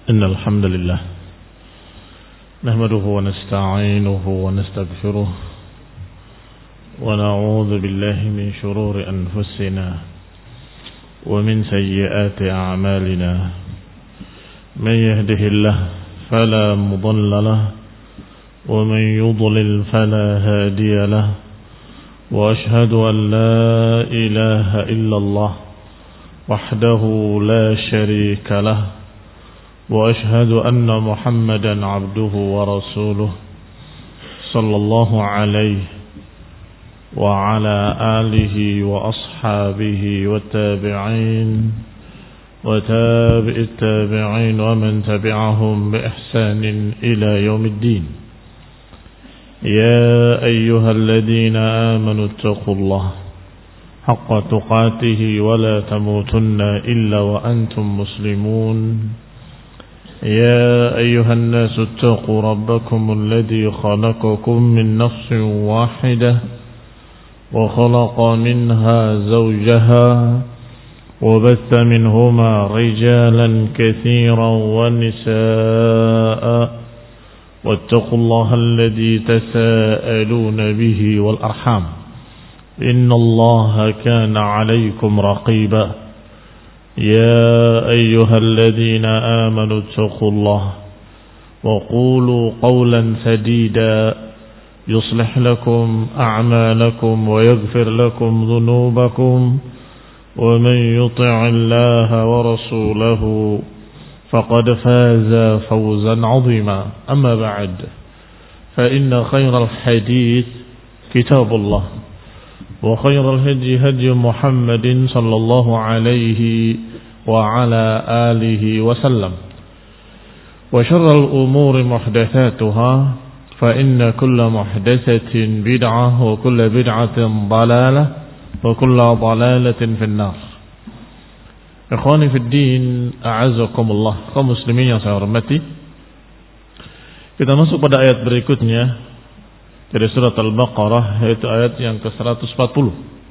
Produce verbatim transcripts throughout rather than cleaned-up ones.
إن الحمد لله نحمده ونستعينه ونستغفره ونعوذ بالله من شرور أنفسنا ومن سيئات أعمالنا من يهده الله فلا مضل له ومن يضلل فلا هادي له وأشهد أن لا إله إلا الله وحده لا شريك له وأشهد أن محمدا عبده ورسوله صلى الله عليه وعلى آله وأصحابه والتابعين وتابع التابعين ومن تبعهم بإحسان إلى يوم الدين. يا أيها الذين آمنوا اتقوا الله حق تقاته ولا تموتن إلا وأنتم مسلمون. يا أيها الناس اتقوا ربكم الذي خلقكم من نفس واحدة وخلق منها زوجها وبث منهما رجالا كثيرا ونساء واتقوا الله الذي تساءلون به والأرحام إن الله كان عليكم رقيبا. يا أيها الذين آمنوا اتقوا الله وقولوا قولا سديدا يصلح لكم أعمالكم ويغفر لكم ذنوبكم ومن يطع الله ورسوله فقد فاز فوزا عظيما. أما بعد فإن خير الحديث كتاب الله وخير الهدي هدي محمد صلى الله عليه وعلى آله وسلم وشر الأمور محدثاتها فإن كل محدثة بدعة وكل بدعة ضلالة وكل ضلالة في النار. Ikhwani fi din, a'azakumullah, kaum muslimin yang saya hormati. Kita masuk pada ayat berikutnya dari surat Al-Baqarah, yaitu ayat yang ke seratus empat puluh.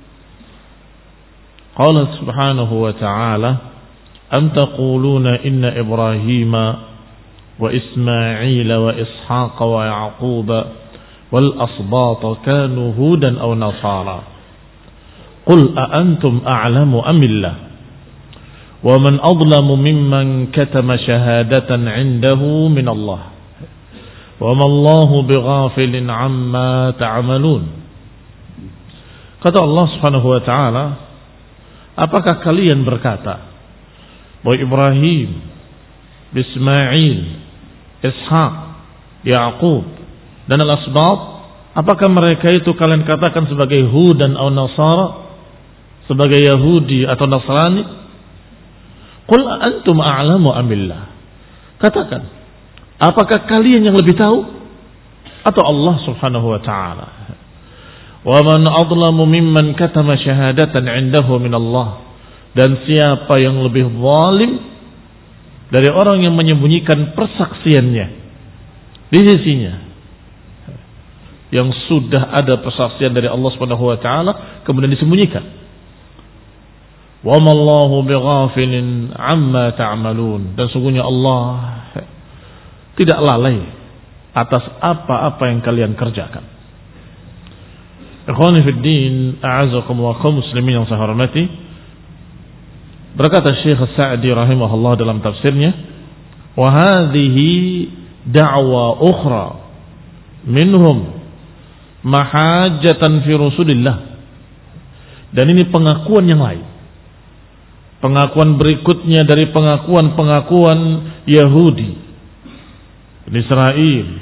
Qala subhanahu wa ta'ala, am taquluna inna Ibrahima wa Ismail wa Ishaq wa Yaqub wal asbat kanu hudan aw nasara. Qul a antum a'lamu am billah wa man adlamu mimman katama shahadatan 'indahu min Allah wa ma Allahu bighafilin 'amma ta'malun. Kata Allah Subhanahu wa taala, apakah kalian berkata bahwa Ibrahim, Ismail, Ishaq, Yaqub dan al-asbat, apakah mereka itu kalian katakan sebagai Hud dan atau Nasara, sebagai Yahudi atau Nasrani? Qul antum a'lamu am billah. Katakan, apakah kalian yang lebih tahu atau Allah Subhanahu wa taala? Wa man adlamu mimman katama syahadatan 'indahu min Allah. Dan siapa yang lebih zalim dari orang yang menyembunyikan persaksiannya di sisinya, yang sudah ada persaksian dari Allah Subhanahu wa taala kemudian disembunyikan. Wa ma Allahu bighafilin 'amma ta'malun. Dan sungguhnya Allah tidak lalai atas apa-apa yang kalian kerjakan. Ikhwani fid din, a'azakum wa kaum muslimin yang saya hormati. Berkata Syekh As-Sa'di rahimahullah dalam tafsirnya, wa hadhihi da'wa ukhra minhum mahajjatan fi Rasulillah. Dan ini pengakuan yang lain, pengakuan berikutnya dari pengakuan-pengakuan Yahudi Israel,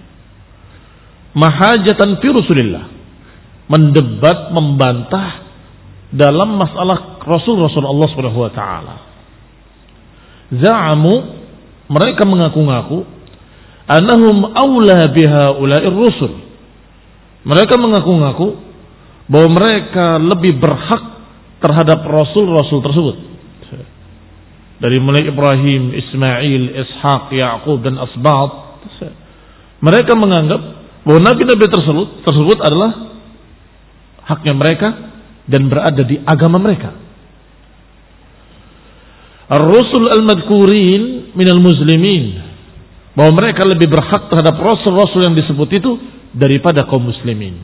mahajatan fi Rasulillah, mendebat, membantah dalam masalah Rasul-Rasul Allah Subhanahu wa taala. Za'amu, mereka mengaku-ngaku, annahum aula biha ula'ir rusul. Mereka mengaku-ngaku bahwa mereka lebih berhak terhadap Rasul-Rasul tersebut. Dari mulai Ibrahim, Ismail, Ishaq, Yaqub dan asbat, mereka menganggap bahwa nabi-nabi tersebut tersebut adalah haknya mereka dan berada di agama mereka. Ar-Rusul al-Madhkurin minal muslimin, bahwa mereka lebih berhak terhadap rasul-rasul yang disebut itu daripada kaum muslimin.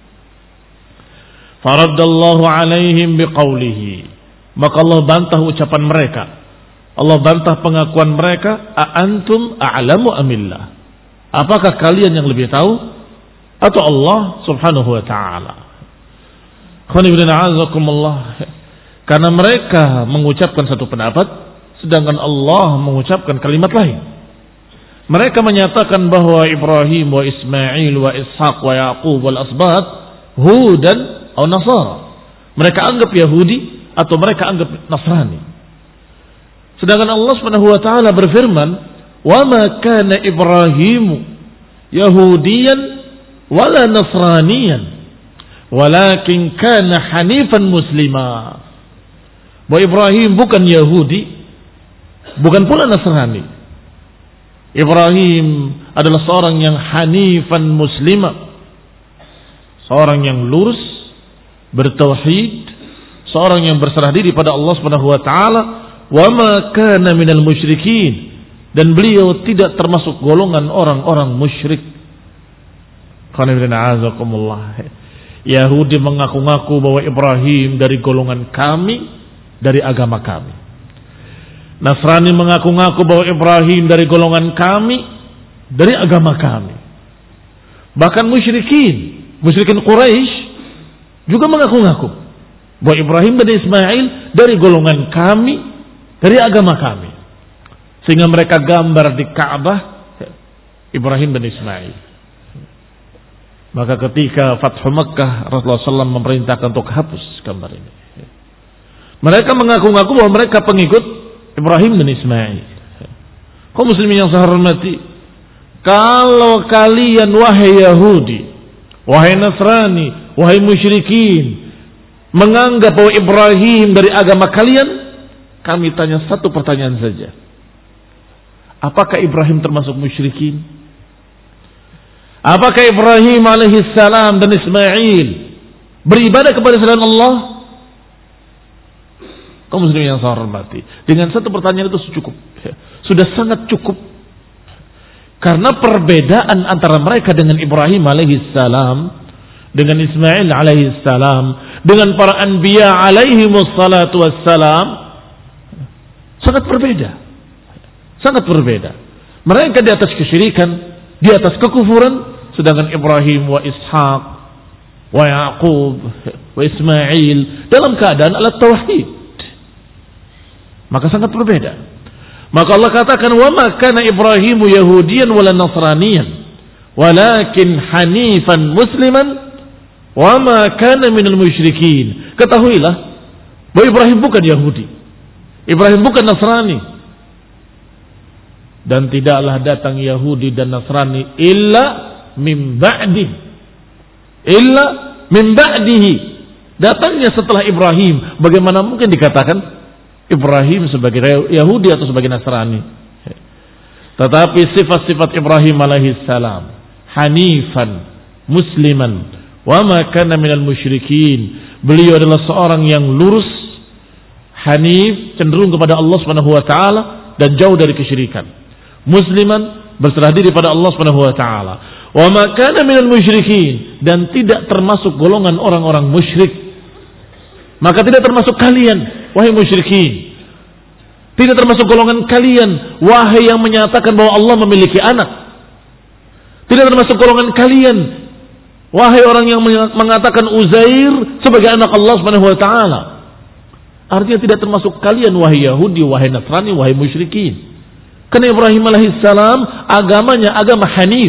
Faraddallahu alaihim biqaulihi, maka Allah bantah ucapan mereka, Allah bantah pengakuan mereka, a antum a'lamu amillah, apakah kalian yang lebih tahu atau Allah subhanahu wa ta'ala. Karena mereka mengucapkan satu pendapat sedangkan Allah mengucapkan kalimat lain. Mereka menyatakan bahwa Ibrahim wa Ismail wa Ishaq wa Yaqub wal asbat Hudan atau Nasara. Mereka anggap Yahudi atau mereka anggap Nasrani. Sedangkan Allah Subhanahu wa taala berfirman, "Wa ma kana Ibrahim Yahudiyan wala Nasraniyan, walakin kana hanifan muslima." Bahwa Ibrahim bukan Yahudi, bukan pula Nasrani. Ibrahim adalah seorang yang hanifan muslimah, seorang yang lurus, bertauhid, seorang yang berserah diri pada Allah Subhanahu wa taala, wa ma kana minal musyrikin, dan beliau tidak termasuk golongan orang-orang musyrik. Yahudi mengaku-ngaku bahwa Ibrahim dari golongan kami, dari agama kami. Nasrani mengaku-ngaku bahwa Ibrahim dari golongan kami, dari agama kami. Bahkan musyrikin, musyrikin Quraisy juga mengaku-ngaku bahwa Ibrahim dan Ismail dari golongan kami, dari agama kami. Sehingga mereka gambar di Ka'bah Ibrahim dan Ismail. Maka ketika Fathu Makkah, Rasulullah shallallahu alaihi wasallam memerintahkan untuk hapus gambar ini. Mereka mengaku-ngaku bahwa mereka pengikut Ibrahim dan Ismail. Kaum muslimin yang saya hormati, kalau kalian wahai Yahudi, wahai Nasrani, wahai musyrikin, menganggap bahwa Ibrahim dari agama kalian, kami tanya satu pertanyaan saja. Apakah Ibrahim termasuk musyrikin? Apakah Ibrahim alaihissalam dan Ismail beribadah kepada selain Allah? Kaum muslimin yang saya hormati, dengan satu pertanyaan itu cukup, sudah sangat cukup. Karena perbedaan antara mereka dengan Ibrahim alaihissalam, dengan Ismail alaihissalam, dengan para anbiya alaihimussalatu wassalam, sangat berbeda. Sangat berbeda. Mereka di atas kesyirikan, di atas kekufuran, sedangkan Ibrahim wa Ishaq wa Yaqub wa Ismail dalam keadaan alat tauhid. Maka sangat berbeda. Maka Allah katakan, wa ma kana Ibrahimu Yahudiyan wala Nasraniyan, walakin hanifan musliman, wa ma kana minal musyrikin. Ketahuilah bahwa Ibrahim bukan Yahudi, Ibrahim bukan Nasrani, dan tidaklah datang Yahudi dan Nasrani illa min ba'di, illa min ba'dihi, datangnya setelah Ibrahim. Bagaimana mungkin dikatakan Ibrahim sebagai Yahudi atau sebagai Nasrani? Tetapi sifat-sifat Ibrahim alaihissalam, hanifan musliman, wa ma kana minal musyrikin. Beliau adalah seorang yang lurus, hanif, cenderung kepada Allah Subhanahu wa taala dan jauh dari kesyirikan. Musliman, berserah diri pada Allah Subhanahu wa taala. Wa ma kana minal musyrikin, dan tidak termasuk golongan orang-orang musyrik. Maka tidak termasuk kalian, wahai musyrikin. Tidak termasuk golongan kalian, wahai yang menyatakan bahwa Allah memiliki anak. Tidak termasuk golongan kalian, wahai orang yang mengatakan Uzair sebagai anak Allah Subhanahu wa taala. Artinya tidak termasuk kalian, wahai Yahudi, wahai Nasrani, wahai musyrikin. Karena Ibrahim alaihissalam agamanya agama Hanif.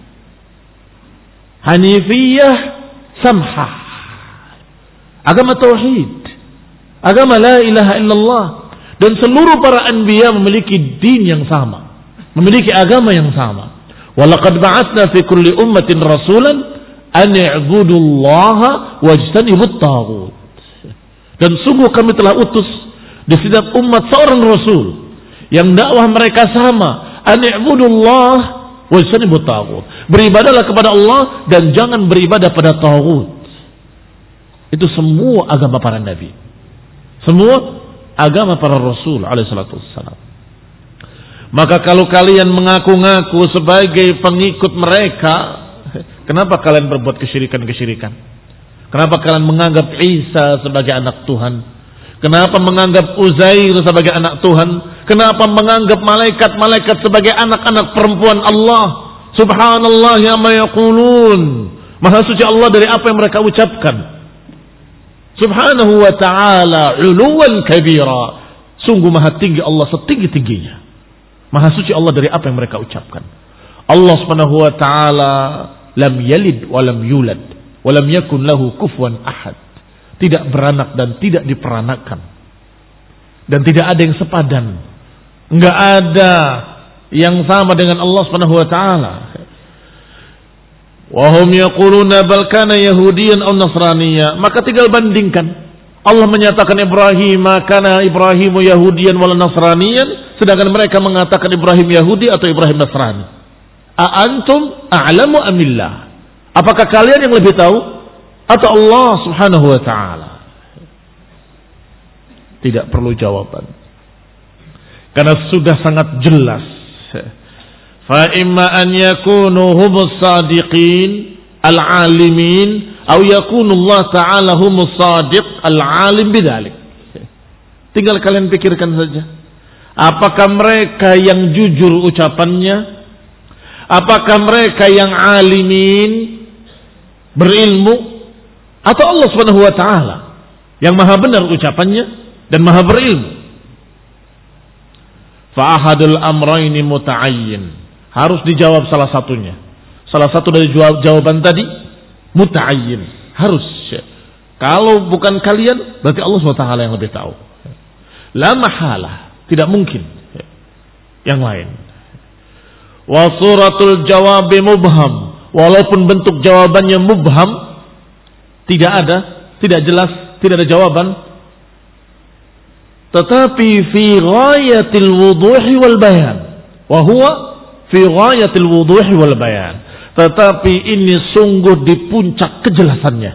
Hanifiyah samhah. Agama tauhid, agama la ilaha illallah. Dan seluruh para anbiya memiliki din yang sama, memiliki agama yang sama. Walaqad ba'atsna fi kulli ummatin rasulan an i'budullaha wajtanibut taghut. Dan sungguh kami telah utus di setiap umat seorang rasul yang dakwah mereka sama, an i'budullah wajtanibut taghut. Beribadahlah kepada Allah dan jangan beribadah pada taghut. Itu semua agama para nabi, semua agama para rasul alaihi salatu wassalam. Maka kalau kalian mengaku-ngaku sebagai pengikut mereka, kenapa kalian berbuat kesyirikan-kesyirikan? Kenapa kalian menganggap Isa sebagai anak Tuhan? Kenapa menganggap Uzair sebagai anak Tuhan? Kenapa menganggap malaikat-malaikat sebagai anak-anak perempuan Allah? Subhanallah ya ma yaqulun. Maha suci Allah dari apa yang mereka ucapkan. Subhanahu wa ta'ala uluwan kabira. Sungguh maha tinggi Allah setinggi-tingginya. Maha suci Allah dari apa yang mereka ucapkan. Allah subhanahu wa ta'ala lam yalid wa lam yulad wa lam yakun lahu kufuwan ahad. Tidak beranak dan tidak diperanakan. Dan tidak ada yang sepadan. Enggak ada yang sama dengan Allah subhanahu wa ta'ala. Wahum yaquluna bal kana yahudiyan aw nasraniya. Maka tinggal bandingkan. Allah menyatakan Ibrahim kana Ibrahimu yahudiyan wala nasraniyan, sedangkan mereka mengatakan Ibrahim Yahudi atau Ibrahim Nasrani. A antum a'lamu amillah? Apakah kalian yang lebih tahu atau Allah Subhanahu wa taala? Tidak perlu jawaban. Karena sudah sangat jelas. Fa imma an yakunu humus sadiqin al-alimin atau yakunu Allah Ta'ala humus sadiq al-alim bidzalik. Tinggal kalian pikirkan saja. Apakah mereka yang jujur ucapannya? Apakah mereka yang alimin, berilmu, atau Allah Subhanahu wa taala yang maha benar ucapannya dan maha berilmu? Fa ahadul amrayni muta'ayyin. Harus dijawab salah satunya. Salah satu dari jawaban tadi muta'ayyin, harus. Kalau bukan kalian, berarti Allah subhanahu wa taala yang lebih tahu. La mahalah, tidak mungkin yang lain. Wa suratul jawabi mubham, walaupun bentuk jawabannya mubham, tidak ada, tidak jelas, tidak ada jawaban, tetapi fi ghayatil wuduhi wal bayan. Wa huwa fi ghayatil wuduhi wal bayan. Tetapi ini sungguh di puncak kejelasannya.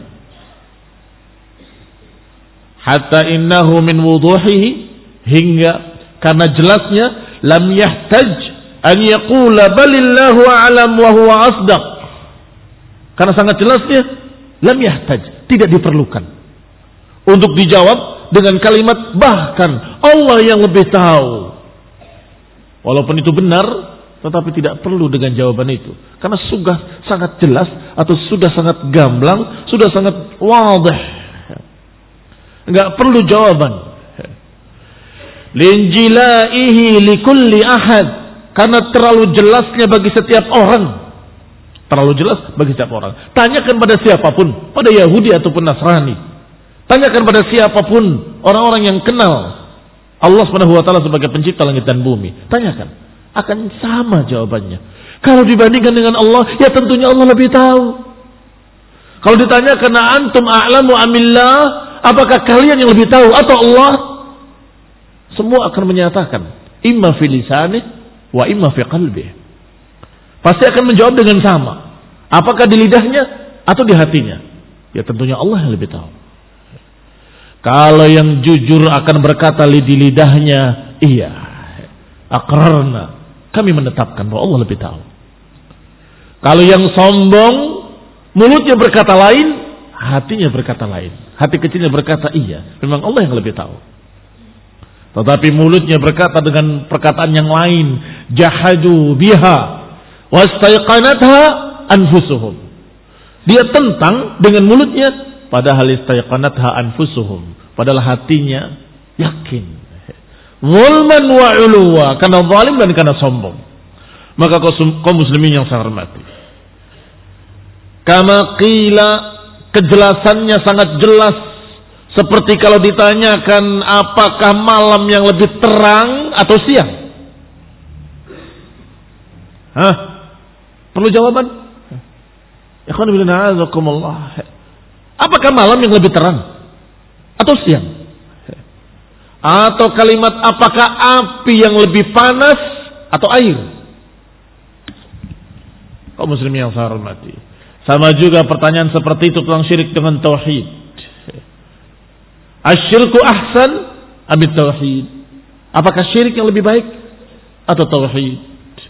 Hatta innahu min wuduhihi, hingga karena jelasnya lam yahtaj an yaqula balillahu a'lam wa huwa asdaq. Karena sangat jelasnya lam yahtaj, tidak diperlukan untuk dijawab dengan kalimat bahkan Allah yang lebih tahu. Walaupun itu benar, tetapi tidak perlu dengan jawaban itu. Karena sudah sangat jelas atau sudah sangat gamblang, sudah sangat wadih. Enggak perlu jawaban. Linjilaihi likulli ahad, karena terlalu jelasnya bagi setiap orang. Terlalu jelas bagi setiap orang. Tanyakan pada siapapun, pada Yahudi ataupun Nasrani. Tanyakan pada siapapun orang-orang yang kenal Allah Subhanahu wa taala sebagai pencipta langit dan bumi. Tanyakan, akan sama jawabannya. Kalau dibandingkan dengan Allah, ya tentunya Allah lebih tahu. Kalau ditanyakan antum a'lamu amillah, apakah kalian yang lebih tahu atau Allah? Semua akan menyatakan imma fi lisanih wa imma fi qalbih. Pasti akan menjawab dengan sama. Apakah di lidahnya atau di hatinya? Ya tentunya Allah yang lebih tahu. Kalau yang jujur akan berkata di lidahnya, iya, aqrarna, kami menetapkan bahwa Allah lebih tahu. Kalau yang sombong, mulutnya berkata lain, hatinya berkata lain. Hati kecilnya berkata iya, memang Allah yang lebih tahu. Tetapi mulutnya berkata dengan perkataan yang lain, jahadu biha wastaiqanatha anfusuhum. Dia tentang dengan mulutnya, padahal istaiqanatha anfusuhum, padahal hatinya yakin. Zulman wa uluwa, karena zalim dan karena sombong. Maka kaum muslimin yang saya hormati, kama qila, kejelasannya sangat jelas. Seperti kalau ditanyakan apakah malam yang lebih terang atau siang? Hah? Perlu jawaban? Ikhwan fillah, azakumullah. Apakah malam yang lebih terang atau siang? Atau kalimat apakah api yang lebih panas atau air? Kaum muslimin yang saya hormati, sama juga pertanyaan seperti itu tentang syirik dengan tauhid. Asyirku ahsan abid tauhid. Apakah syirik yang lebih baik atau tauhid.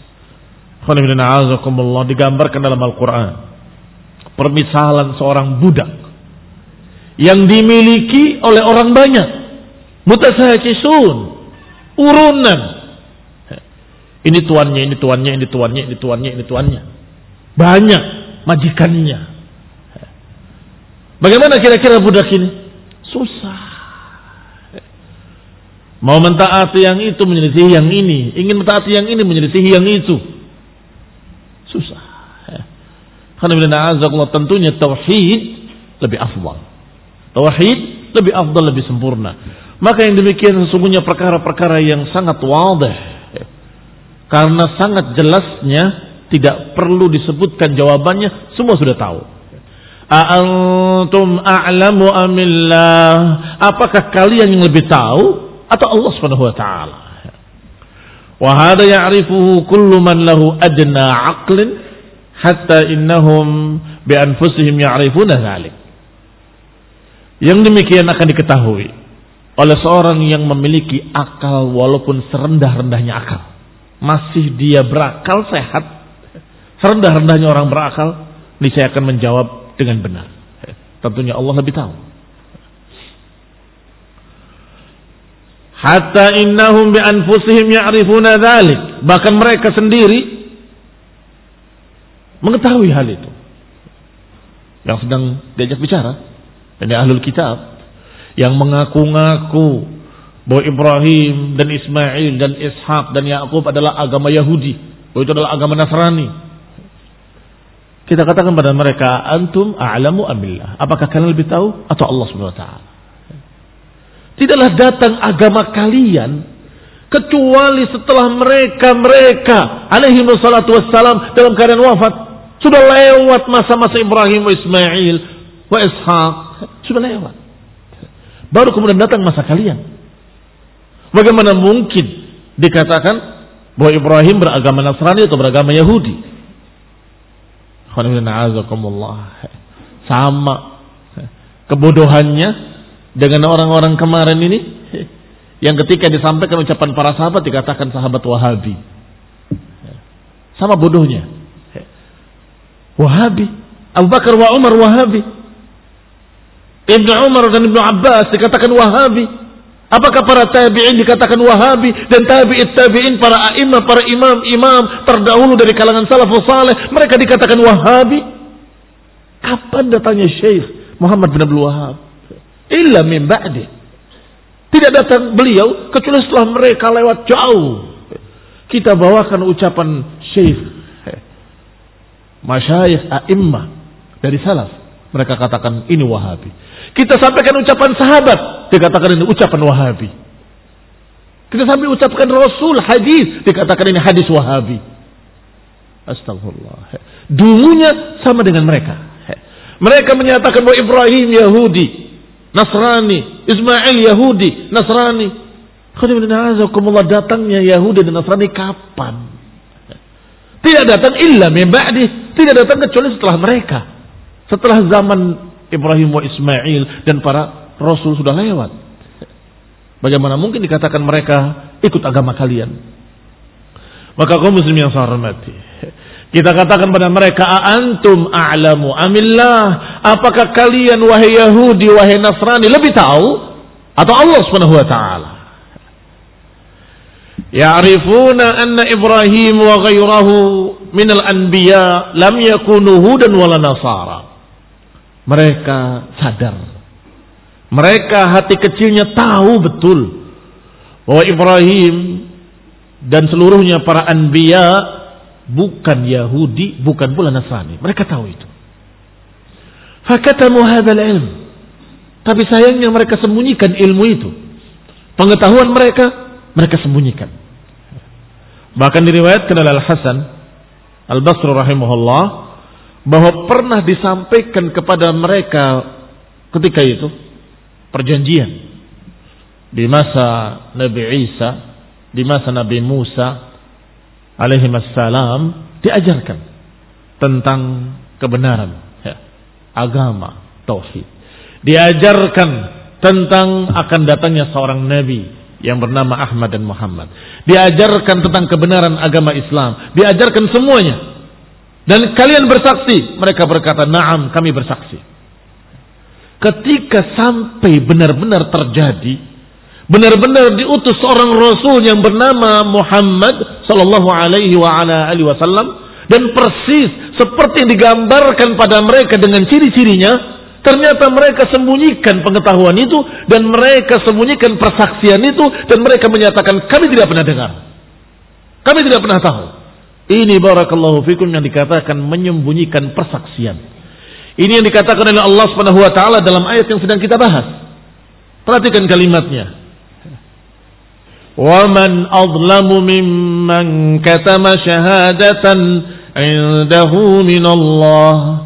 Digambarkan dalam Al-Quran permisalan seorang budak yang dimiliki oleh orang banyak, mutasakisun, urunan. Ini tuannya, ini tuannya, ini tuannya, ini tuannya, ini tuannya. Banyak majikannya. Bagaimana kira-kira budak ini? Susah. Mau mentaati yang itu menyelisihi yang ini, ingin mentaati yang ini menyelisihi yang itu. Susah. Karena tentunya tauhid lebih afdal. Tauhid lebih afdal, lebih sempurna. Maka yang demikian sesungguhnya perkara-perkara yang sangat wadih. Karena sangat jelasnya, tidak perlu disebutkan jawabannya, semua sudah tahu. A'antum a'lamu amillah? Apakah kalian yang lebih tahu atau Allah Subhanahu wa taala? Wa hadha ya'rifuhu kullu man lahu adna 'aqlin hatta innahum bi anfusihim ya'rifuna dzalik. Yang demikian akan diketahui oleh seorang yang memiliki akal walaupun serendah-rendahnya akal. Masih dia berakal sehat, serendah-rendahnya orang berakal, niscaya akan menjawab dengan benar. Tentunya Allah lebih tahu. Hatta innahum bi anfusihim ya'rifuna dzalik. Bahkan mereka sendiri mengetahui hal itu. Yang sedang diajak bicara dari ahlul kitab yang mengaku-ngaku bahwa Ibrahim dan Ismail dan Ishak dan Yakub adalah agama Yahudi, bahwa itu adalah agama Nasrani. Kita katakan pada mereka, antum a'lamu amillah? Apakah kalian lebih tahu atau Allah Subhanahu wa taala? Tidaklah datang agama kalian kecuali setelah mereka-mereka alaihi wassalatu wassalam dalam keadaan wafat. Sudah lewat masa-masa Ibrahim wa Ismail wa Ishak, sudah lewat. Baru kemudian datang masa kalian. Bagaimana mungkin dikatakan bahwa Ibrahim beragama Nasrani atau beragama Yahudi? Sama kebodohannya dengan orang-orang kemarin ini, yang ketika disampaikan ucapan para sahabat dikatakan sahabat Wahabi. Sama bodohnya. Wahabi, Abu Bakar wa Umar Wahabi, Ibnu Umar dan Ibnu Abbas dikatakan Wahabi. Apakah para tabi'in dikatakan Wahabi, dan tabi'it tabi'in, para a'imah, para imam-imam terdahulu dari kalangan salafus saleh, mereka dikatakan Wahabi? Kapan datangnya Syekh Muhammad bin Abdul Wahhab? Illa min ba'di. Tidak datang beliau kecuali setelah mereka lewat jauh. Kita bawakan ucapan Syekh masyayikh a'imah dari salaf, mereka katakan ini Wahabi. Kita sampaikan ucapan sahabat, dikatakan ini ucapan Wahabi. Kita sampai ucapkan Rasul hadis, dikatakan ini hadis Wahabi. Astagfirullah. Dulunya sama dengan mereka. Mereka menyatakan bahwa Ibrahim Yahudi, Nasrani, Ismail Yahudi, Nasrani. Datangnya Yahudi dan Nasrani kapan? Tidak datang illa min ba'di, tidak datang kecuali setelah mereka. Setelah zaman Ibrahim wa Ismail dan para Rasul sudah lewat. Bagaimana mungkin dikatakan mereka ikut agama kalian? Maka kaum muslimin yang saya hormati, kita katakan pada mereka, antum a'lamu amillah? Apakah kalian wahai Yahudi, wahai Nasrani lebih tahu atau Allah Subhanahu wa taala? Ya'rifuna anna Ibrahim wa ghairahu minal anbiya lam yakunu hudan wala nasara. Mereka sadar, mereka hati kecilnya tahu betul bahwa Ibrahim dan seluruhnya para anbiya bukan Yahudi, bukan pula Nasrani. Mereka tahu itu. Fakatamu hadzal ilm. Tapi sayangnya mereka sembunyikan ilmu itu. Pengetahuan mereka, mereka sembunyikan. Bahkan diriwayatkan oleh Al-Hasan Al-Basri rahimahullah bahwa pernah disampaikan kepada mereka ketika itu perjanjian di masa Nabi Isa, di masa Nabi Musa alaihi wassalam, diajarkan tentang kebenaran ya, agama tauhid. Diajarkan tentang akan datangnya seorang nabi yang bernama Ahmad dan Muhammad. Diajarkan tentang kebenaran agama Islam, diajarkan semuanya. Dan kalian bersaksi. Mereka berkata, "Na'am, kami bersaksi." Ketika sampai benar-benar terjadi, benar-benar diutus seorang Rasul yang bernama Muhammad sallallahu alaihi wa ala alihi wasallam, dan persis seperti yang digambarkan pada mereka dengan ciri-cirinya, ternyata mereka sembunyikan pengetahuan itu dan mereka sembunyikan persaksian itu dan mereka menyatakan kami tidak pernah dengar. Kami tidak pernah tahu. Ini barakallahu fikum yang dikatakan menyembunyikan persaksian. Ini yang dikatakan oleh Allah Subhanahu wa taala dalam ayat yang sedang kita bahas. Perhatikan kalimatnya. Wa man adlamu mimman katama syahadatan 'indahu minallah.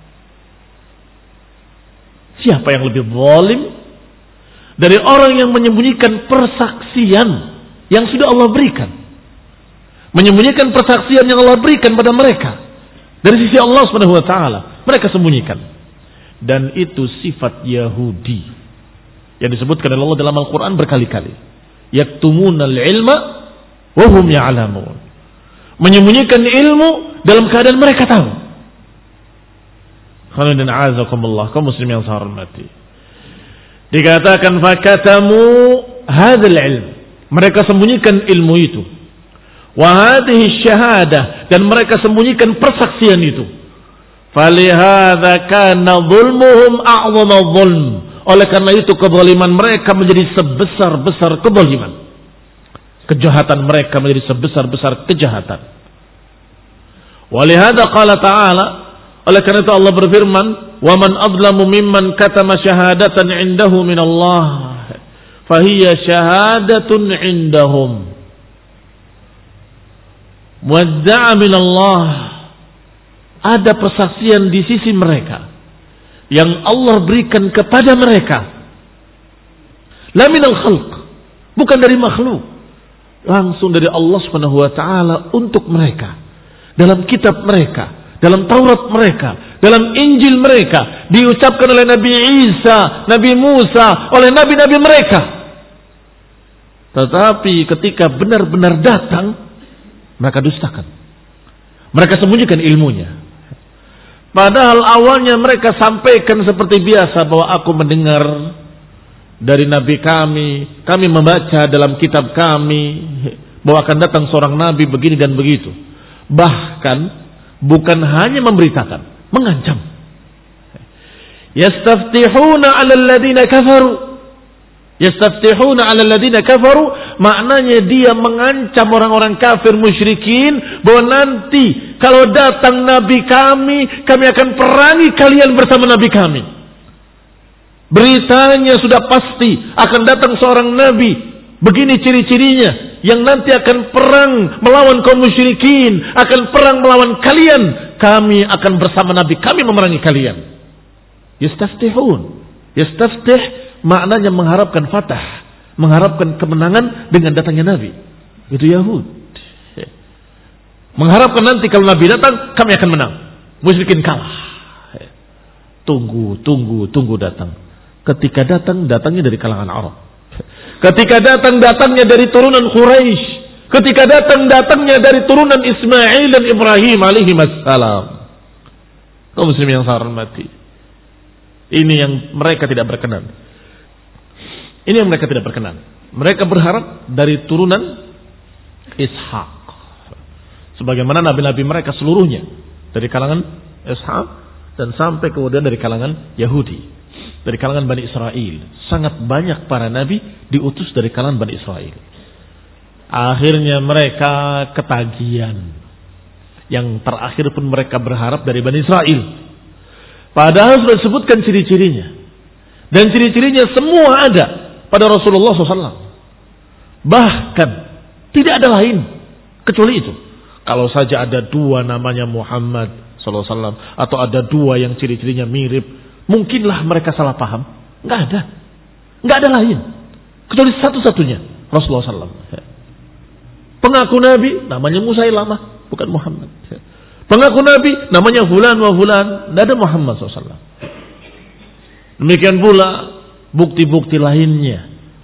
Siapa yang lebih zalim dari orang yang menyembunyikan persaksian yang sudah Allah berikan? Menyembunyikan persaksian yang Allah berikan pada mereka dari sisi Allah Subhanahu wa taala, mereka sembunyikan. Dan itu sifat Yahudi yang disebutkan oleh Allah dalam Al-Qur'an berkali-kali. Yaktumunal ilma wa hum ya'lamun. Menyembunyikan ilmu dalam keadaan mereka tahu. Khalidin a'azakumullah, kaum muslim yang saya hormati. Dikatakan fakatamu hadzal ilm. Mereka sembunyikan ilmu itu. Wa hadhihi syahadah, dan mereka sembunyikan persaksian itu. Falihadza kana dzulmuhum a'zama dzulm. Oleh karena itu kezaliman mereka menjadi sebesar-besar kezaliman. Kejahatan mereka menjadi sebesar-besar kejahatan. Walihada qala ta'ala, oleh karena itu Allah berfirman, "Wa man adlamu mimman katama syahadatan 'indahu min Allah, fahiya syahadatun 'indahum." Muwadda'a min Allah. Ada persaksian di sisi mereka yang Allah berikan kepada mereka. La minal khalq, bukan dari makhluk, langsung dari Allah Subhanahu wa taala untuk mereka. Dalam kitab mereka, dalam Taurat mereka, dalam Injil mereka, diucapkan oleh Nabi Isa, Nabi Musa, oleh nabi-nabi mereka. Tetapi ketika benar-benar datang, mereka dustakan. Mereka sembunyikan ilmunya. Padahal awalnya mereka sampaikan seperti biasa bahwa aku mendengar dari Nabi kami, kami membaca dalam kitab kami bahwa akan datang seorang Nabi begini dan begitu. Bahkan bukan hanya memberitakan, mengancam. Yastaftihuna 'alal ladzina kafaru. Yastaftihuna 'alal ladzina kafaru, maknanya dia mengancam orang-orang kafir musyrikin bahwa nanti kalau datang nabi kami, kami akan perangi kalian bersama nabi kami. Beritanya sudah pasti akan datang seorang nabi, begini ciri-cirinya, yang nanti akan perang melawan kaum musyrikin, akan perang melawan kalian. Kami akan bersama Nabi kami memerangi kalian. Yastaftihun. Yastaftih maknanya mengharapkan fatah, mengharapkan kemenangan dengan datangnya Nabi. Itu Yahud. Mengharapkan nanti kalau Nabi datang, kami akan menang. Musyrikin kalah. Tunggu, tunggu, tunggu datang. Ketika datang, datangnya dari kalangan Arab. Ketika datang, datangnya dari turunan Quraisy. Ketika datang, datangnya dari turunan Ismail dan Ibrahim alaihi wassalam. Kaum muslim yang saya hormati, ini yang mereka tidak berkenan. Ini yang mereka tidak berkenan. Mereka berharap dari turunan Ishak, sebagaimana nabi-nabi mereka seluruhnya dari kalangan Ishak, dan sampai kemudian dari kalangan Yahudi, dari kalangan Bani Israel. Sangat banyak para nabi diutus dari kalangan Bani Israel. Akhirnya mereka ketagihan. Yang terakhir pun mereka berharap dari Bani Israel. Padahal sudah disebutkan ciri-cirinya. Dan ciri-cirinya semua ada pada Rasulullah shallallahu alaihi wasallam. Bahkan tidak ada lain kecuali itu. Kalau saja ada dua namanya Muhammad shallallahu alaihi wasallam, atau ada dua yang ciri-cirinya mirip, mungkinlah mereka salah paham. Nggak ada, nggak ada lain kecuali satu-satunya Rasulullah shallallahu alaihi wasallam. Pengaku Nabi namanya Musailamah, bukan Muhammad. Pengaku Nabi namanya Fulan wa Fulan, tidak ada Muhammad shallallahu alaihi wasallam. Demikian pula bukti-bukti lainnya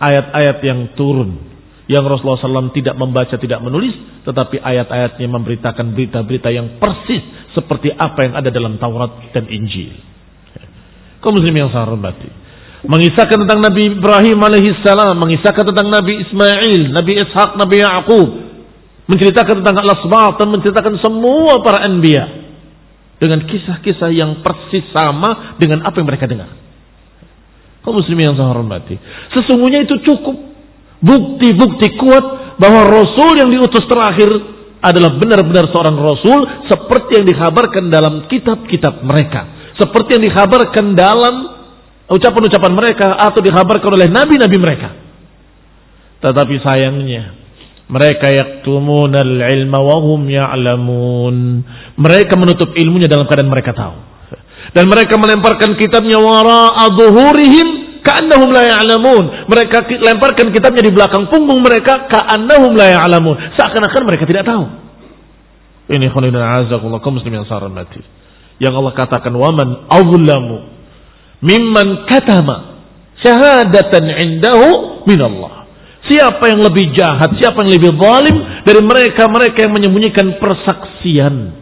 ayat-ayat yang turun, yang Rasulullah shallallahu alaihi wasallam tidak membaca, tidak menulis, tetapi ayat-ayatnya memberitakan berita-berita yang persis seperti apa yang ada dalam Taurat dan Injil. Kaum muslimin yang saya hormati, mengisahkan tentang Nabi Ibrahim alaihissalam, mengisahkan tentang Nabi Ismail, Nabi Ishak, Nabi Yaqub, menceritakan tentang al-asbat dan menceritakan semua para anbiya dengan kisah-kisah yang persis sama dengan apa yang mereka dengar. Kaum muslimin yang saya hormati, sesungguhnya itu cukup bukti-bukti kuat bahwa Rasul yang diutus terakhir adalah benar-benar seorang Rasul seperti yang dikhabarkan dalam kitab-kitab mereka, seperti yang dikhabarkan dalam ucapan-ucapan mereka atau dikhabarkan oleh nabi-nabi mereka. Tetapi sayangnya mereka yaktumunal ilma wa hum ya'lamun. Mereka menutup ilmunya dalam keadaan mereka tahu. Dan mereka melemparkan kitabnya wara'a dhuhurihim ka'annahum la ya'lamun. Mereka lemparkan kitabnya di belakang punggung mereka ka'annahum la ya'lamun. Seakan-akan mereka tidak tahu. Ini khonidun azakullah kaum muslimin yang sarmati. Yang Allah katakan waman azlamu mimman katama syahadatan indahu minallah. Siapa yang lebih jahat, siapa yang lebih zalim dari mereka-mereka yang menyembunyikan persaksian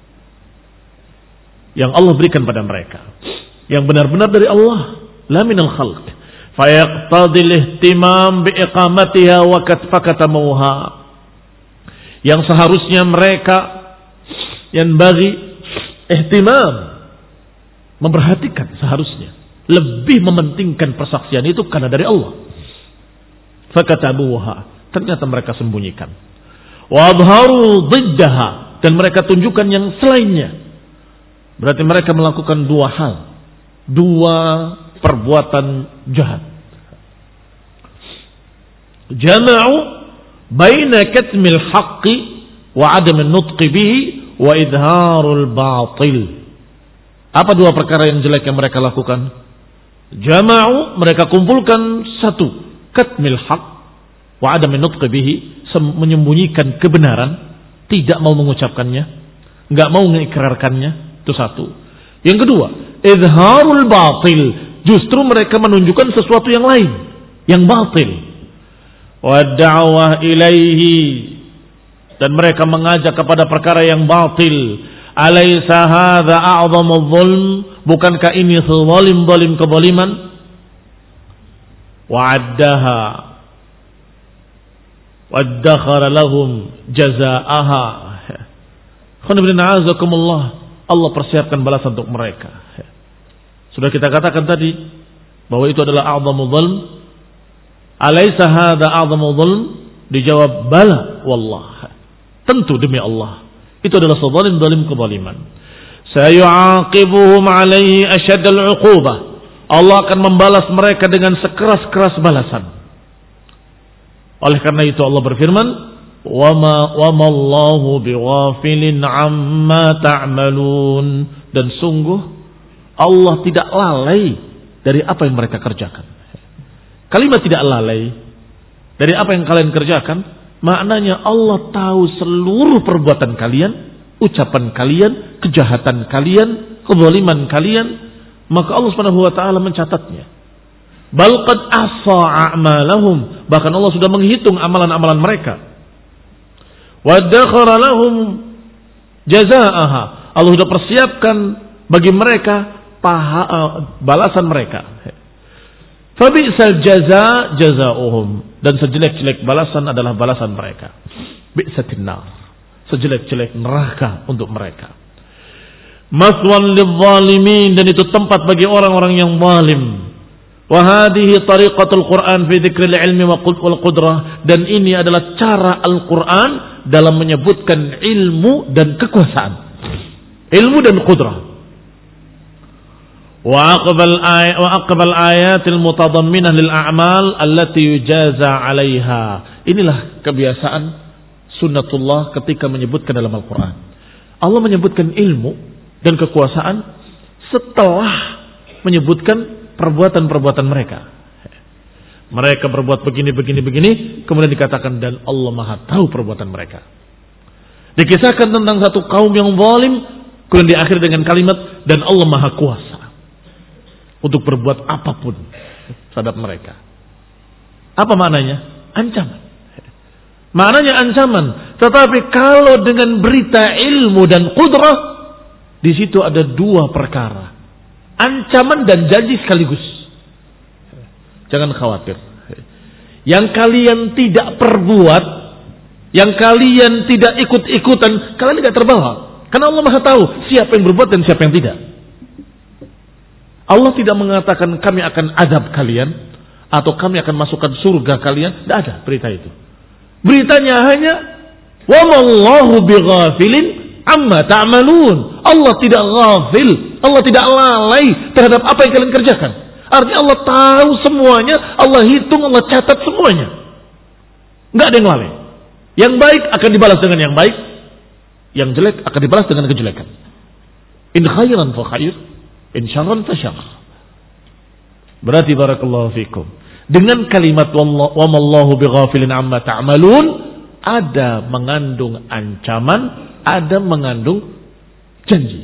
yang Allah berikan pada mereka, yang benar-benar dari Allah, la minal khalq. Fayaqtadil ihtimam biiqamatiha wa katfakatamuha. Yang seharusnya mereka yang bagi ihtimam, memperhatikan, seharusnya lebih mementingkan persaksian itu karena dari Allah. Fakatabuha, ternyata mereka sembunyikan. Wa adharu dhiddaha, dan mereka tunjukkan yang selainnya. Berarti mereka melakukan dua hal, dua perbuatan jahat. Jama'u baina katmil haqqi wa adam an-nutqi bihi wa idharul batil. Apa dua perkara yang jelek yang mereka lakukan? Jama'u, mereka kumpulkan satu, katmil haq wa adam an-nutqi bihi, menyembunyikan kebenaran, tidak mau mengucapkannya, enggak mau mengikrarkannya. Itu satu. Yang kedua, izharul batil, justru mereka menunjukkan sesuatu yang lain, yang batil. Wa da'wah ilaihi, dan mereka mengajak kepada perkara yang batil. Alaysa hadza a'dhamu dzulm, bukankah ini zalim-zalim kezaliman? Wa'addaha wa'addakhara lahum jazaaha. Khonibina azakumullah, Allah persiapkan balasan untuk mereka. Sudah kita katakan tadi bahwa itu adalah a'dhamu dzulm. Alaysa hadza a'dhamu dzulm? Dijawab bala wallah. Tentu demi Allah, itu adalah zalim-zalim kezaliman. Sayu'aqibuhum 'alaihi asyaddal 'uqubah. Allah akan membalas mereka dengan sekeras-keras balasan. Oleh karena itu Allah berfirman, Wama wamallahu bighafilin amma ta'malun, dan sungguh Allah tidak lalai dari apa yang mereka kerjakan. Kalimat tidak lalai dari apa yang kalian kerjakan, maknanya Allah tahu seluruh perbuatan kalian, ucapan kalian, kejahatan kalian, kezaliman kalian, maka Allah Subhanahu wa taala mencatatnya. Bal qad ahsa a'malahum, bahkan Allah sudah menghitung amalan-amalan mereka. Wadakhara lahum jazaaha, Allah sudah persiapkan bagi mereka paha, uh, balasan mereka. Fabi'sal jazaa jazaohum, dan sejelek-jelek balasan adalah balasan mereka. Bi'satin nar, sejelek-jelek neraka untuk mereka. Maswan lidh-dhalimin, dan itu tempat bagi orang-orang yang zalim. Wa hadhihi tariqatul Qur'an fi dzikril ilmi wal qudrah, dan ini adalah cara Al-Qur'an dalam menyebutkan ilmu dan kekuasaan, ilmu dan qudrah. Wa aqbal ayat wa aqbal ayatil mutadamminah lil a'mal allati yujaza 'alaiha. Inilah kebiasaan sunnatullah ketika menyebutkan dalam Al-Qur'an. Allah menyebutkan ilmu dan kekuasaan setelah menyebutkan perbuatan-perbuatan mereka. Mereka berbuat begini, begini, begini, kemudian dikatakan dan Allah Maha tahu perbuatan mereka. Dikisahkan tentang satu kaum yang zalim, kemudian diakhiri dengan kalimat dan Allah Maha kuasa untuk berbuat apapun terhadap mereka. Apa maknanya? Ancaman. Maknanya ancaman. Tetapi kalau dengan berita ilmu dan qudrah, di situ ada dua perkara. Ancaman dan janji sekaligus. Jangan khawatir. Yang kalian tidak perbuat, yang kalian tidak ikut-ikutan, kalian tidak terbawa. Karena Allah Maha tahu siapa yang berbuat dan siapa yang tidak. Allah tidak mengatakan kami akan azab kalian atau kami akan masukkan surga kalian. Tidak ada berita itu. Beritanya hanya wa mallahu bighafilin amma ta'malun. Allah tidak ghafil, Allah tidak lalai terhadap apa yang kalian kerjakan. Artinya Allah tahu semuanya, Allah hitung, Allah catat semuanya. Enggak ada yang lalai. Yang baik akan dibalas dengan yang baik, yang jelek akan dibalas dengan kejelekan. In khairan fa khair, in syarran fa syarr. Berarti barakallahu fikum. Dengan kalimat wa mallahu bighafilin amma ta'malun ada mengandung ancaman, ada mengandung janji.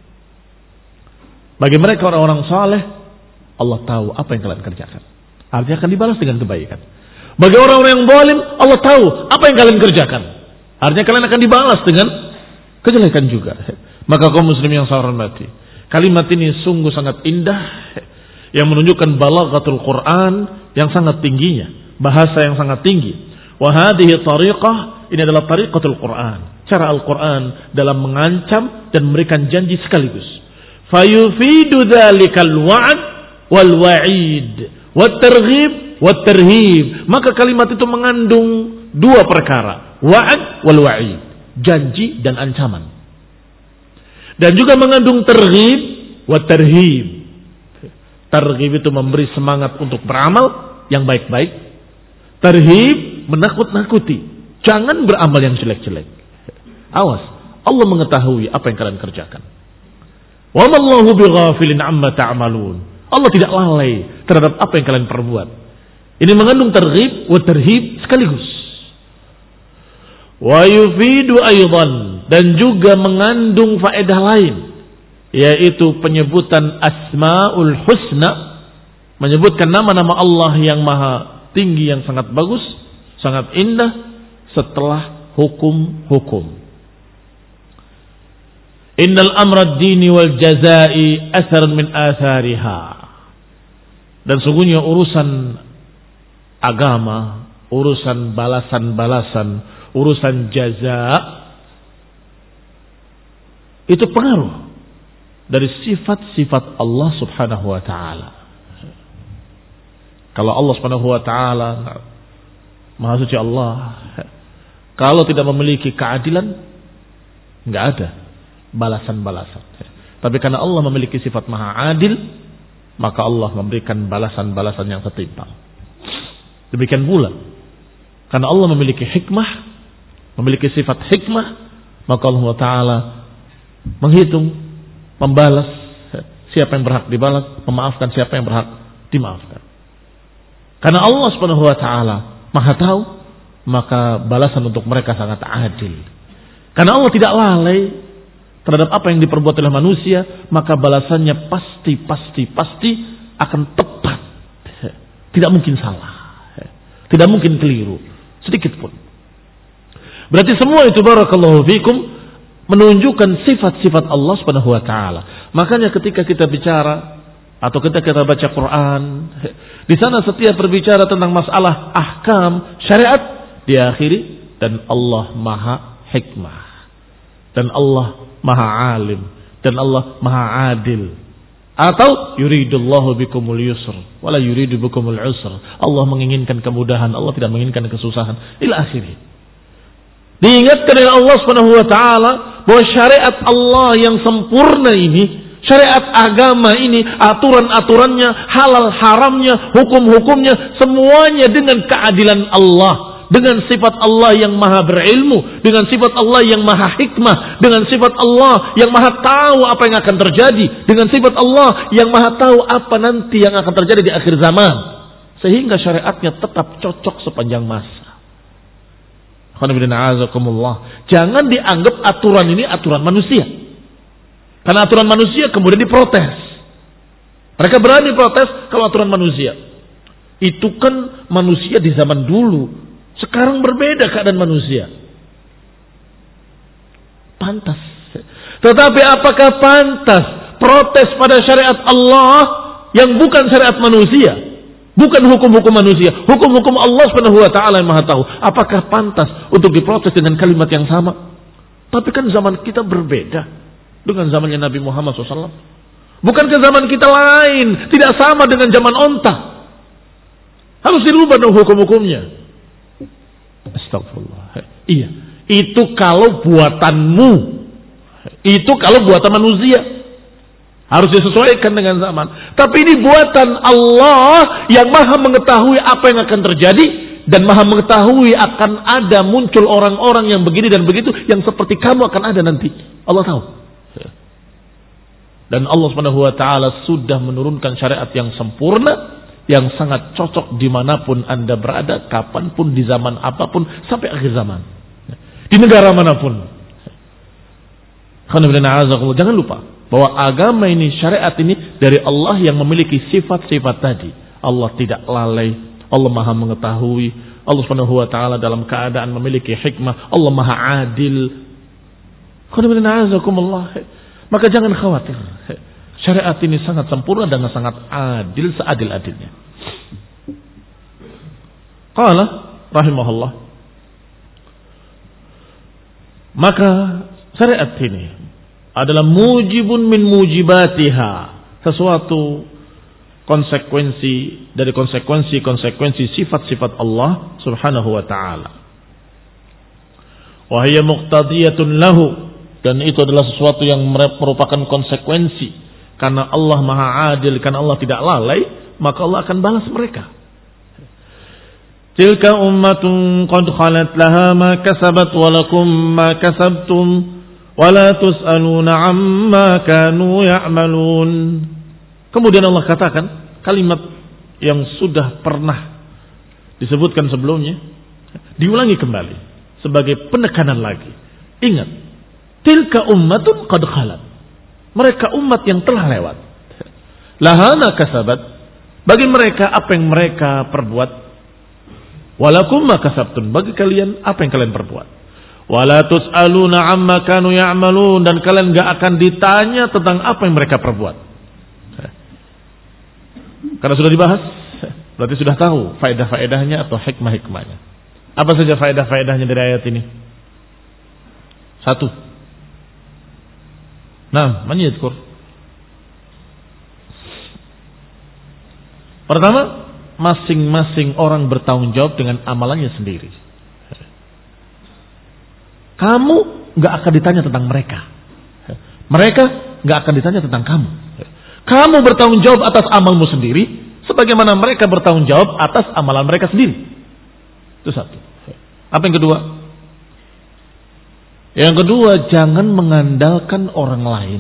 Bagi mereka orang-orang saleh, Allah tahu apa yang kalian kerjakan. Artinya akan dibalas dengan kebaikan. Bagi orang-orang yang zalim, Allah tahu apa yang kalian kerjakan. Artinya kalian akan dibalas dengan kejelekan juga. Maka kaum muslim yang saya hormati, kalimat ini sungguh sangat indah yang menunjukkan balaghatul Quran yang sangat tingginya, bahasa yang sangat tinggi. Wa hadhihi tariqah, ini adalah tariqatul Quran, cara Al-Quran dalam mengancam dan memberikan janji sekaligus. Fayufidu dzalikal wa'd wal wa'id wat targhib wat tarhib. Maka kalimat itu mengandung dua perkara, wa'd wal wa'id, janji dan ancaman. Dan juga mengandung targhib wat tarhib. Targhib itu memberi semangat untuk beramal yang baik-baik. Tarhib menakut-nakuti, jangan beramal yang jelek-jelek. Awas, Allah mengetahui apa yang kalian kerjakan. Wa mallahu bighafilin amma ta'malun. Allah tidak lalai terhadap apa yang kalian perbuat. Ini mengandung targhib wa tarhib sekaligus. Wa yufidu aidan, dan juga mengandung faedah lain, yaitu penyebutan Asmaul Husna, menyebutkan nama-nama Allah yang maha tinggi, yang sangat bagus, sangat indah, setelah hukum-hukum. Innal amra ad-dini wal jazai atharun min athariha. Dan sungguhnya urusan agama, urusan balasan-balasan, urusan jaza, itu pengaruh dari sifat-sifat Allah subhanahu wa ta'ala. Kalau Allah subhanahu wa ta'ala, maha suci Allah, kalau tidak memiliki keadilan, enggak ada balasan-balasan. Tapi karena Allah memiliki sifat maha adil, maka Allah memberikan balasan-balasan yang setimpal. Demikian pula, karena Allah memiliki hikmah, memiliki sifat hikmah, maka Allah Ta'ala menghitung, membalas siapa yang berhak dibalas, memaafkan siapa yang berhak dimaafkan. Karena Allah Subhanahu wa taala Maha tahu, maka balasan untuk mereka sangat adil. Karena Allah tidak lalai terhadap apa yang diperbuat oleh manusia, maka balasannya pasti pasti pasti akan tepat. Tidak mungkin salah. Tidak mungkin keliru sedikit pun. Berarti semua itu barakallahu fikum menunjukkan sifat-sifat Allah Subhanahu wa taala. Makanya ketika kita bicara atau ketika kita baca Quran, di sana setiap berbicara tentang masalah ahkam syariat diakhiri dan Allah Maha Hikmah, dan Allah Maha Alim, dan Allah Maha Adil. Atau yuridullahu bikumul yusr wala yuridu bikumul usr. Allah menginginkan kemudahan, Allah tidak menginginkan kesusahan. Ila akhiri. Diingatkan oleh Allah Subhanahu wa taala bahwa syariat Allah yang sempurna ini, syariat agama ini, aturan-aturannya, halal haramnya, hukum-hukumnya, semuanya dengan keadilan Allah, dengan sifat Allah yang maha berilmu, dengan sifat Allah yang maha hikmah, dengan sifat Allah yang maha tahu apa yang akan terjadi, dengan sifat Allah yang maha tahu apa nanti yang akan terjadi di akhir zaman, sehingga syariatnya tetap cocok sepanjang masa. Jangan dianggap aturan ini aturan manusia, karena aturan manusia kemudian diprotes. Mereka berani protes kalau aturan manusia itu kan manusia di zaman dulu. Sekarang berbeda keadaan manusia. Pantas. Tetapi apakah pantas protes pada syariat Allah yang bukan syariat manusia? Bukan hukum-hukum manusia. Hukum-hukum Allah subhanahu wa ta'ala yang maha tahu. Apakah pantas untuk diprotes dengan kalimat yang sama? Tapi kan zaman kita berbeda dengan zamannya Nabi Muhammad shallallahu alaihi wasallam. Bukankah zaman kita lain, tidak sama dengan zaman onta? Harus dirubah dong hukum-hukumnya. Astagfirullah. Iya, itu kalau buatanmu. Itu kalau buatan manusia. Harus disesuaikan dengan zaman. Tapi ini buatan Allah yang maha mengetahui apa yang akan terjadi. Dan maha mengetahui akan ada muncul orang-orang yang begini dan begitu. Yang seperti kamu akan ada nanti. Allah tahu. Dan Allah subhanahu wa ta'ala sudah menurunkan syariat yang sempurna. Yang sangat cocok dimanapun anda berada. Kapanpun, di zaman apapun. Sampai akhir zaman. Di negara manapun. Jangan lupa bahwa agama ini, syariat ini dari Allah yang memiliki sifat-sifat tadi. Allah tidak lalai, Allah maha mengetahui, Allah subhanahu wa ta'ala dalam keadaan memiliki hikmah, Allah maha adil. Maka jangan khawatir, syariat ini sangat sempurna dan sangat adil, seadil-adilnya. Qala rahimahullah, maka syariat ini adalah mujibun min mujibatiha, sesuatu konsekuensi dari konsekuensi-konsekuensi sifat-sifat Allah subhanahu wa ta'ala. Wa hiya muqtadiyatun lahu, dan itu adalah sesuatu yang merupakan konsekuensi. Karena Allah maha adil, karena Allah tidak lalai, maka Allah akan balas mereka. Tilka ummatun qad khalat laha ma kasabat wa lakum ma kasabtum wala tus'aluna amma kanu ya'malun. Kemudian Allah katakan kalimat yang sudah pernah disebutkan sebelumnya, diulangi kembali sebagai penekanan lagi. Ingat, tilka ummatun qad khalat. Mereka umat yang telah lewat. Lahana kasabat, bagi mereka apa yang mereka perbuat. Walakum ma kasabtun, bagi kalian apa yang kalian perbuat. Wala tus'aluna amma kanu ya'malun, dan kalian enggak akan ditanya tentang apa yang mereka perbuat. Karena sudah dibahas, berarti sudah tahu faedah-faedahnya atau hikmah-hikmahnya. Apa saja faedah-faedahnya dari ayat ini? Satu. Nah, man yadhkur. Pertama, masing-masing orang bertanggung jawab dengan amalannya sendiri. Kamu gak akan ditanya tentang mereka. Mereka gak akan ditanya tentang kamu. Kamu bertanggung jawab atas amalmu sendiri, sebagaimana mereka bertanggung jawab atas amalan mereka sendiri. Itu satu. Apa yang kedua? Yang kedua, jangan mengandalkan orang lain.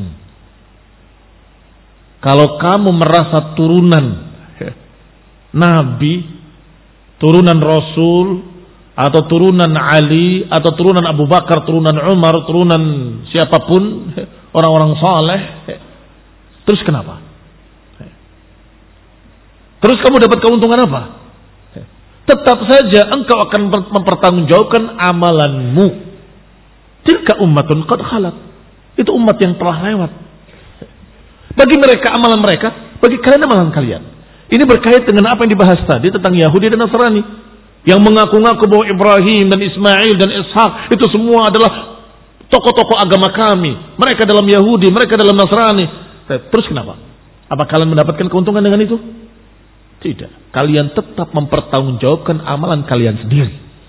Kalau kamu merasa turunan Nabi, turunan Rasul, atau turunan Ali, atau turunan Abu Bakar, turunan Umar, turunan siapapun, orang-orang saleh, terus kenapa? Terus kamu dapat keuntungan apa? Tetap saja engkau akan mempertanggungjawabkan amalanmu. Tilka ummatun qad khalat. Itu umat yang telah lewat. Bagi mereka amalan mereka, bagi kalian amalan kalian. Ini berkait dengan apa yang dibahas tadi tentang Yahudi dan Nasrani. Yang mengaku-ngaku bahwa Ibrahim dan Ismail dan Ishak itu semua adalah tokoh-tokoh agama kami. Mereka dalam Yahudi, mereka dalam Nasrani. Terus kenapa? Apa kalian mendapatkan keuntungan dengan itu? Tidak. Kalian tetap mempertanggungjawabkan amalan kalian sendiri.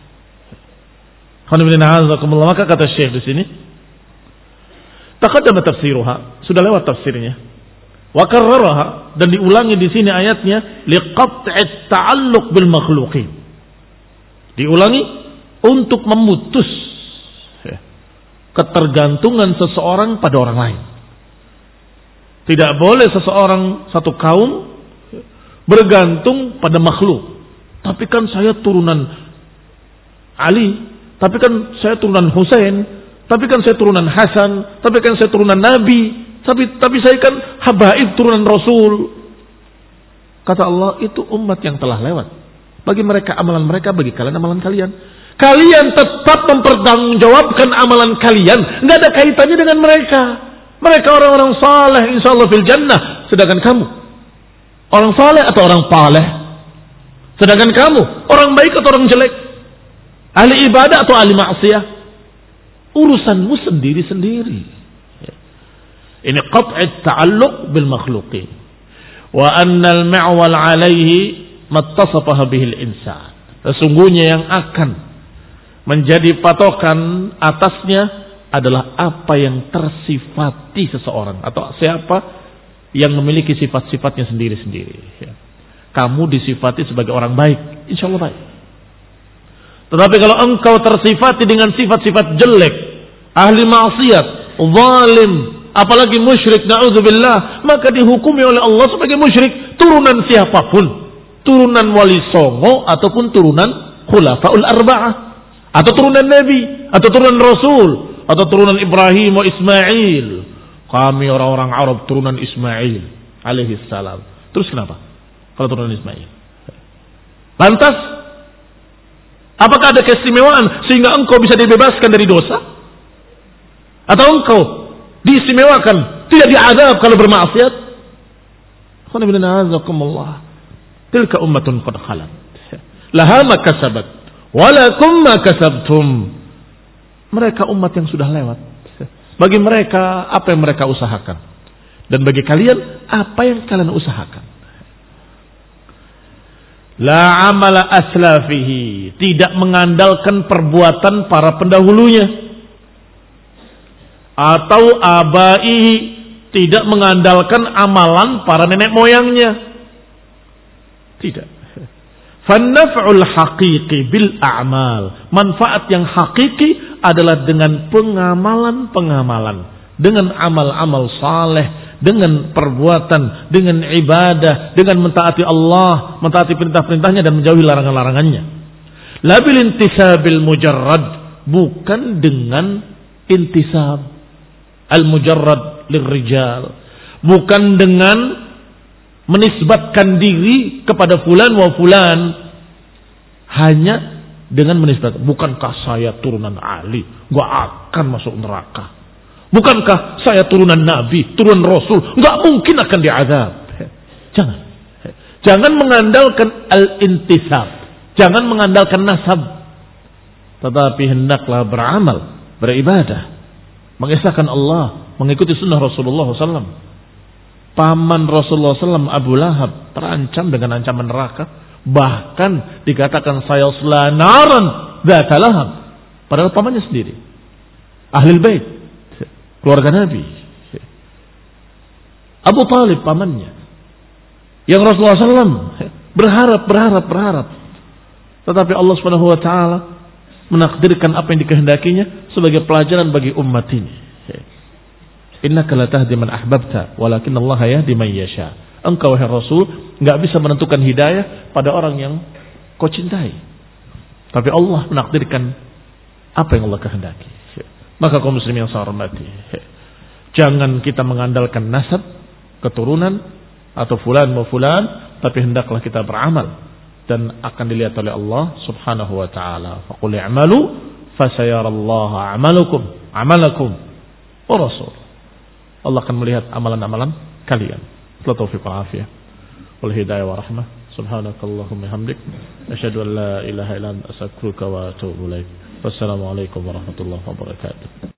Maka kata Syekh di sini, taqaddama tafsiruha, sudah lewat tafsirnya. Wa karraraha, dan diulangi di sini ayatnya, liqat'i ta'alluq bil makhluqin. Diulangi untuk memutus ketergantungan seseorang pada orang lain. Tidak boleh seseorang, satu kaum bergantung pada makhluk. Tapi kan saya turunan Ali, tapi kan saya turunan Husain, tapi kan saya turunan Hasan, tapi kan saya turunan Nabi, tapi tapi saya kan habaib turunan Rasul. Kata Allah, itu umat yang telah lewat. Bagi mereka amalan mereka, bagi kalian amalan kalian. Kalian tetap mempertanggungjawabkan amalan kalian. Nggak ada kaitannya dengan mereka. Mereka orang-orang saleh, insyaallah fil jannah. Sedangkan kamu orang saleh atau orang paleh? Sedangkan kamu orang baik atau orang jelek? Ahli ibadah atau ahli maksiat? Urusanmu sendiri-sendiri. Ini qat'at ta'alluq bil makhluqin. Wa anna al-ma'wal 'alaihi mattasafaha bihil insan. Sesungguhnya yang akan menjadi patokan atasnya adalah apa yang tersifati seseorang atau siapa yang memiliki sifat-sifatnya sendiri-sendiri. Kamu disifati sebagai orang baik, insya Allah baik. Tetapi kalau engkau tersifati dengan sifat-sifat jelek, ahli maksiat, zalim, apalagi musyrik, na'udzubillah, maka dihukumi oleh Allah sebagai musyrik, turunan siapapun, turunan wali songo ataupun turunan khulafaul arba'ah, atau turunan nabi, atau turunan rasul, atau turunan Ibrahim wa Ismail. Kami orang-orang Arab turunan Ismail alaihi salam. Terus kenapa kalau turunan Ismail? Lantas apakah ada keistimewaan sehingga engkau bisa dibebaskan dari dosa? Atau engkau diistimewakan tidak diazab kalau bermaksiat? Tilka ummatun qad khalat laha ma kasabat wa lakum ma kasabtum. Mereka umat yang sudah lewat. Bagi mereka apa yang mereka usahakan, dan bagi kalian apa yang kalian usahakan. La amala aslafihi, tidak mengandalkan perbuatan para pendahulunya, atau abaihi, tidak mengandalkan amalan para nenek moyangnya. Tidak. Fannaf'ul haqiqi bil a'mal. Manfaat yang hakiki adalah dengan pengamalan-pengamalan, dengan amal-amal saleh, dengan perbuatan, dengan ibadah, dengan mentaati Allah, mentaati perintah-perintahnya dan menjauhi larangan-larangannya. La bil intisabil mujarrad, bukan dengan intisab al-mujarrad lirrijal, bukan dengan menisbatkan diri kepada fulan wa fulan, hanya dengan menisbatkan, bukankah saya turunan Ali, gak akan masuk neraka? Bukankah saya turunan Nabi, turunan Rasul, gak mungkin akan diazab? Jangan. Jangan mengandalkan al-intisab, jangan mengandalkan nasab, tetapi hendaklah beramal, beribadah, mengesahkan Allah, mengikuti sunnah Rasulullah shallallahu alaihi wasallam. Paman Rasulullah shallallahu alaihi wasallam Abu Lahab terancam dengan ancaman neraka. Bahkan dikatakan sayasla naran dzata lahab. Padahal pamannya sendiri, Ahlul Bait, keluarga Nabi. Abu Talib pamannya, yang Rasulullah shallallahu alaihi wasallam berharap, berharap, berharap. Tetapi Allah subhanahu wa ta'ala menakdirkan apa yang dikehendakinya sebagai pelajaran bagi umat ini. Innaka la tahdi man ahbabta walakin Allah yahdi man yasha. Engkau wahai Rasul enggak bisa menentukan hidayah pada orang yang kau cintai, tapi Allah menakdirkan apa yang Allah kehendaki. Maka kaum muslimin yang saya hormati, jangan kita mengandalkan nasab, keturunan atau fulan mau fulan, tapi hendaklah kita beramal dan akan dilihat oleh Allah subhanahu wa ta'ala. Faqul i'malu fasayarallahu a'malakum amalakum wa rasul. Allah akan melihat amalan-amalan kalian. La taufiq wal afiyah wal hidayah wa rahmah. Subhanakallahumma hamdik asyhadu an la ilaha illa anta astaghfiruka wa atubu ilaik. Wassalamu alaikum warahmatullahi wabarakatuh.